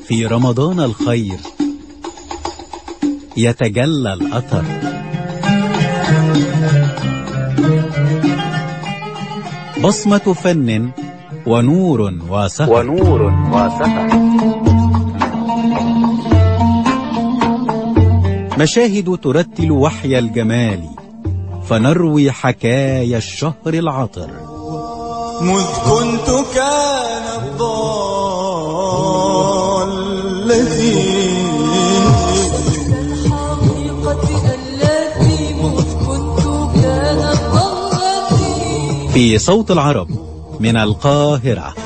في رمضان الخير يتجلى الأثر. بصمة فن ونور وسهر. مشاهد ترتل وحي الجمال، فنروي حكايا الشهر العطر. مذ كنت كان الضالتي في صوت العرب من القاهرة.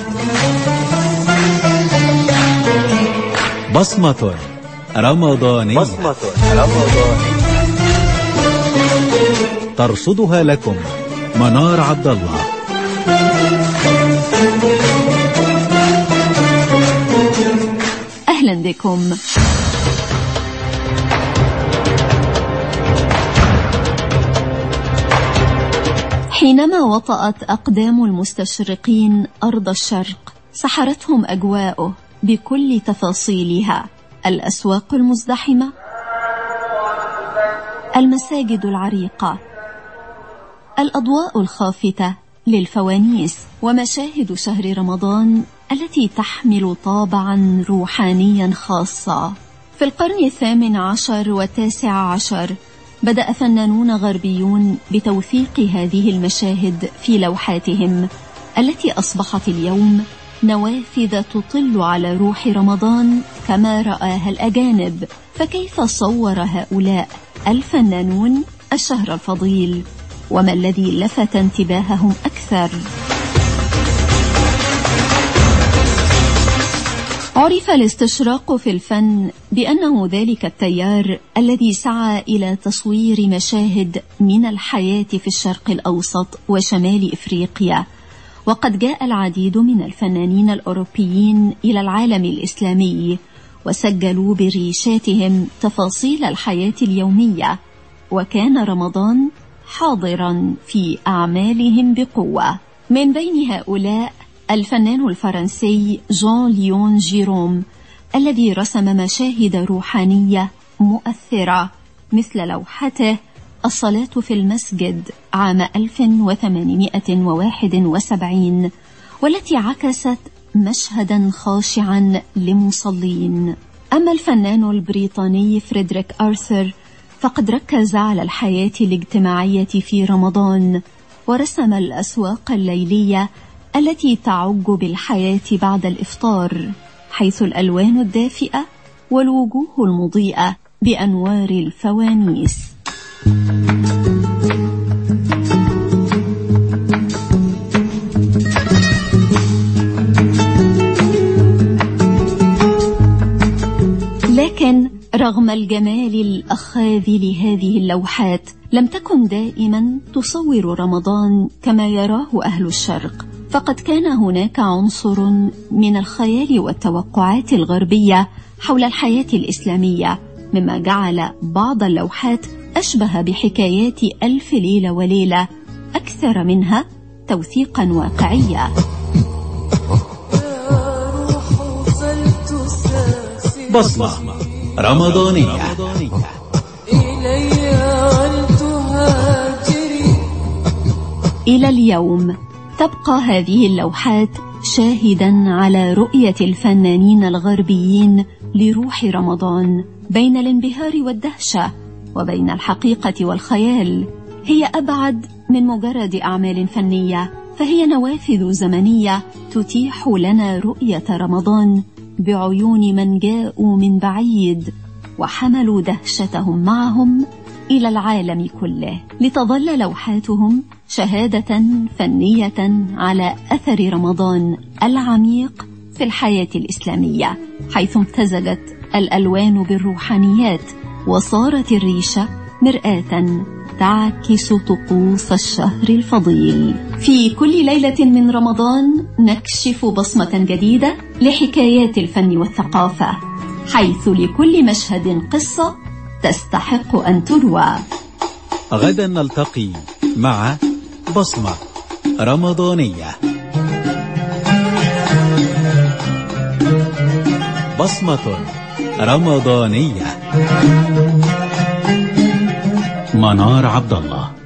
بصمة رمضانية ترصدها لكم منار عبد الله. أهلا بكم. حينما وطأت أقدام المستشرقين أرض الشرق سحرتهم أجواؤه بكل تفاصيلها: الأسواق المزدحمة، المساجد العريقة، الأضواء الخافتة للفوانيس، ومشاهد شهر رمضان التي تحمل طابعا روحانيا خاصا. في القرن 18 و19 بدأ فنانون غربيون بتوثيق هذه المشاهد في لوحاتهم التي أصبحت اليوم نوافذ تطل على روح رمضان كما رآها الأجانب. فكيف صور هؤلاء الفنانون الشهر الفضيل؟ وما الذي لفت انتباههم أكثر؟ عرف الاستشراق في الفن بأنه ذلك التيار الذي سعى إلى تصوير مشاهد من الحياة في الشرق الأوسط وشمال إفريقيا. وقد جاء العديد من الفنانين الأوروبيين إلى العالم الإسلامي وسجلوا بريشاتهم تفاصيل الحياة اليومية، وكان رمضان حاضرا في أعمالهم بقوة. من بين هؤلاء الفنان الفرنسي جان ليون جيروم، الذي رسم مشاهد روحانية مؤثرة مثل لوحته الصلاة في المسجد عام 1871، والتي عكست مشهدا خاشعا لمصلين. أما الفنان البريطاني فريدريك آرثر فقد ركز على الحياة الاجتماعية في رمضان، ورسم الأسواق الليلية التي تعج بالحياة بعد الإفطار، حيث الألوان الدافئة والوجوه المضيئة بأنوار الفوانيس. لكن رغم الجمال الأخاذ لهذه اللوحات لم تكن دائما تصور رمضان كما يراه أهل الشرق، فقد كان هناك عنصر من الخيال والتوقعات الغربية حول الحياة الإسلامية، مما جعل بعض اللوحات أشبه بحكايات ألف ليلة وليلة أكثر منها توثيقا واقعيا. بصمة رمضانية. إلى اليوم تبقى هذه اللوحات شاهدا على رؤية الفنانين الغربيين لروح رمضان بين الانبهار والدهشة وبين الحقيقة والخيال. هي أبعد من مجرد أعمال فنية، فهي نوافذ زمنية تتيح لنا رؤية رمضان بعيون من جاءوا من بعيد وحملوا دهشتهم معهم إلى العالم كله، لتظل لوحاتهم شهادة فنية على أثر رمضان العميق في الحياة الإسلامية، حيث امتزجت الألوان بالروحانيات وصارت الريشة مرآة تعكس طقوس الشهر الفضيل. في كل ليلة من رمضان نكشف بصمة جديدة لحكايات الفن والثقافة، حيث لكل مشهد قصة تستحق أن تروى. غدا نلتقي مع بصمة رمضانية. بصمة رمضانية. منار عبد الله.